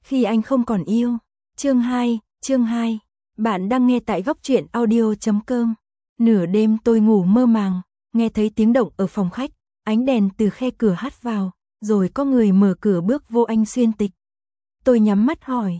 Khi anh không còn yêu. Chương 2. Bạn đang nghe tại góc truyện audio.com. Nửa đêm tôi ngủ mơ màng, nghe thấy tiếng động ở phòng khách, ánh đèn từ khe cửa hắt vào, rồi có người mở cửa bước vô. Anh Xuyên Tịch. Tôi nhắm mắt hỏi,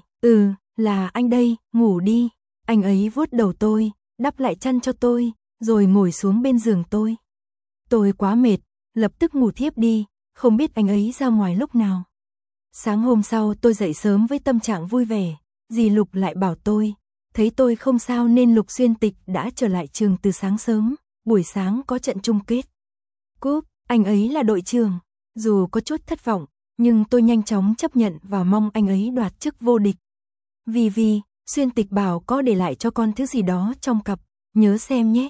là anh đây, ngủ đi. Anh ấy vuốt đầu tôi, đắp lại chăn cho tôi, rồi ngồi xuống bên giường tôi. Tôi quá mệt, lập tức ngủ thiếp đi, không biết anh ấy ra ngoài lúc nào. Sáng hôm sau tôi dậy sớm với tâm trạng vui vẻ, dì Lục lại bảo tôi, thấy tôi không sao nên Lục Xuyên Tịch đã trở lại trường từ sáng sớm, buổi sáng có trận chung kết. Cúp, anh ấy là đội trưởng, dù có chút thất vọng, nhưng tôi nhanh chóng chấp nhận và mong anh ấy đoạt chức vô địch. Vì, Xuyên Tịch bảo có để lại cho con thứ gì đó trong cặp, nhớ xem nhé.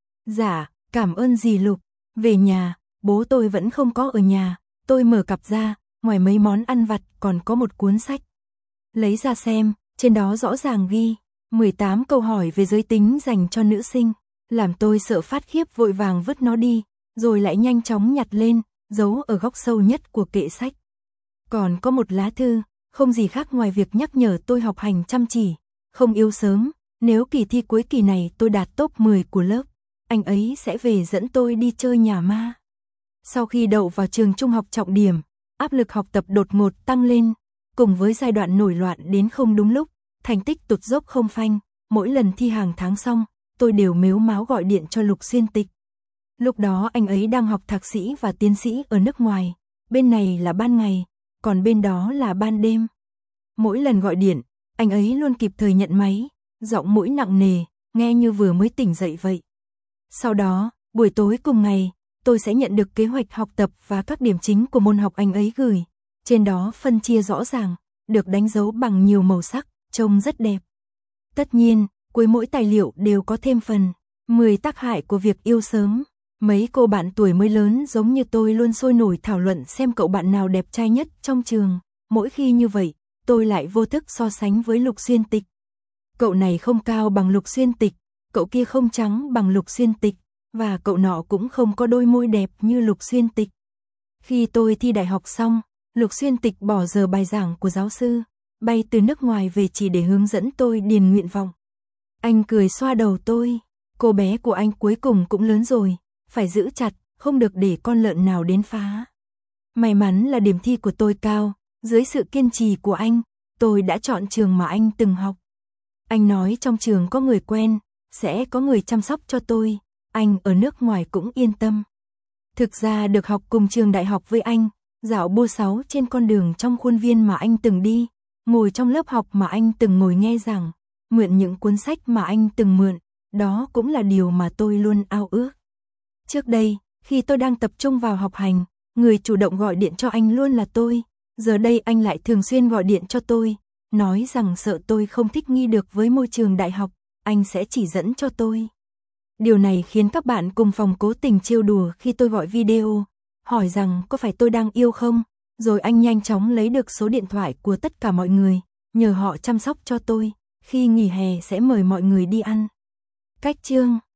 Dạ, cảm ơn dì Lục. Về nhà, bố tôi vẫn không có ở nhà, tôi mở cặp ra, ngoài mấy món ăn vặt còn có một cuốn sách. Lấy ra xem, trên đó rõ ràng ghi 18 câu hỏi về giới tính dành cho nữ sinh, làm tôi sợ phát khiếp vội vàng vứt nó đi, rồi lại nhanh chóng nhặt lên, giấu ở góc sâu nhất của kệ sách. Còn có một lá thư, không gì khác ngoài việc nhắc nhở tôi học hành chăm chỉ, không yêu sớm, nếu kỳ thi cuối kỳ này tôi đạt top 10 của lớp, anh ấy sẽ về dẫn tôi đi chơi nhà ma. Sau khi đậu vào trường trung học trọng điểm, áp lực học tập đột ngột tăng lên, cùng với giai đoạn nổi loạn đến không đúng lúc, thành tích tụt dốc không phanh, mỗi lần thi hàng tháng xong, tôi đều mếu máo gọi điện cho Lục Xuyên Tịch. Lúc đó anh ấy đang học thạc sĩ và tiến sĩ ở nước ngoài, bên này là ban ngày, còn bên đó là ban đêm. Mỗi lần gọi điện, anh ấy luôn kịp thời nhận máy, giọng mũi nặng nề, nghe như vừa mới tỉnh dậy vậy. Sau đó, buổi tối cùng ngày, tôi sẽ nhận được kế hoạch học tập và các điểm chính của môn học anh ấy gửi. Trên đó phân chia rõ ràng, được đánh dấu bằng nhiều màu sắc, trông rất đẹp. Tất nhiên, cuối mỗi tài liệu đều có thêm phần 10 tác hại của việc yêu sớm. Mấy cô bạn tuổi mới lớn giống như tôi luôn sôi nổi thảo luận xem cậu bạn nào đẹp trai nhất trong trường. Mỗi khi như vậy, tôi lại vô thức so sánh với Lục Xuyên Tịch. Cậu này không cao bằng Lục Xuyên Tịch, cậu kia không trắng bằng Lục Xuyên Tịch, và cậu nọ cũng không có đôi môi đẹp như Lục Xuyên Tịch. Khi tôi thi đại học xong, Lục Xuyên Tịch bỏ giờ bài giảng của giáo sư, bay từ nước ngoài về chỉ để hướng dẫn tôi điền nguyện vọng. Anh cười xoa đầu tôi, cô bé của anh cuối cùng cũng lớn rồi, phải giữ chặt, không được để con lợn nào đến phá. May mắn là điểm thi của tôi cao, dưới sự kiên trì của anh, tôi đã chọn trường mà anh từng học. Anh nói trong trường có người quen, sẽ có người chăm sóc cho tôi, anh ở nước ngoài cũng yên tâm. Thực ra được học cùng trường đại học với anh, dạo bua sáu trên con đường trong khuôn viên mà anh từng đi, ngồi trong lớp học mà anh từng ngồi nghe giảng, mượn những cuốn sách mà anh từng mượn, đó cũng là điều mà tôi luôn ao ước. Trước đây, khi tôi đang tập trung vào học hành, người chủ động gọi điện cho anh luôn là tôi, giờ đây anh lại thường xuyên gọi điện cho tôi, nói rằng sợ tôi không thích nghi được với môi trường đại học, anh sẽ chỉ dẫn cho tôi. Điều này khiến các bạn cùng phòng cố tình trêu đùa khi tôi gọi video, hỏi rằng có phải tôi đang yêu không, rồi anh nhanh chóng lấy được số điện thoại của tất cả mọi người, nhờ họ chăm sóc cho tôi, khi nghỉ hè sẽ mời mọi người đi ăn. Cách chương